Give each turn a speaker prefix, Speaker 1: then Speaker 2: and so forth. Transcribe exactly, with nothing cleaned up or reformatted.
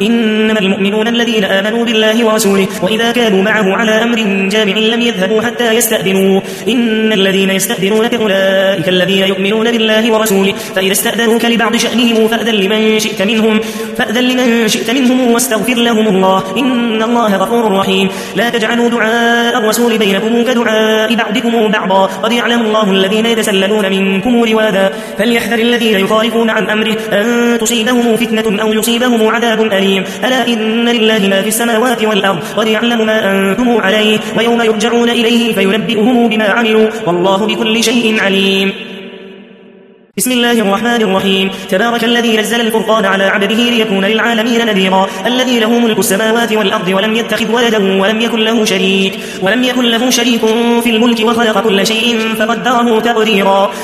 Speaker 1: إنما المؤمنون الذين آمنوا بالله ورسوله وإذا كانوا معه على أمر جامع لم يذهبوا حتى يستأذنوه إن الذين يستأذنونك أولئك الذين يؤمنون بالله ورسوله فإذا استأذنوك لبعض شأنهم فأذن لمن شئت منهم فأذن لمن شئت منهم واستغفر لهم الله إن الله غفور رحيم لا تجعلوا دعاء الرسول بينكم كدعاء بعضكم بعضا قد يعلم الله الذين يتسللون منكم لواذا فليحذر الذين يخالفون عن أمره أن تصيبهم فتنة أو يصيبهم عذاب أليم ألا إن لله ما في السماوات والأرض قد يعلم ما أنتم عليه ويوم يرجعون إليه فينبئهم بما عملوا والله بكل شيء عليم بسم الله الرحمن الرحيم تبارك الذي نزل الفرقان على عبده ليكون للعالمين نذيرا الذي له ملك السماوات والأرض ولم يتخذ ولدا ولم يكن له شريك ولم يكن له شريك في الملك وخلق كل شيء فقدره تقديرا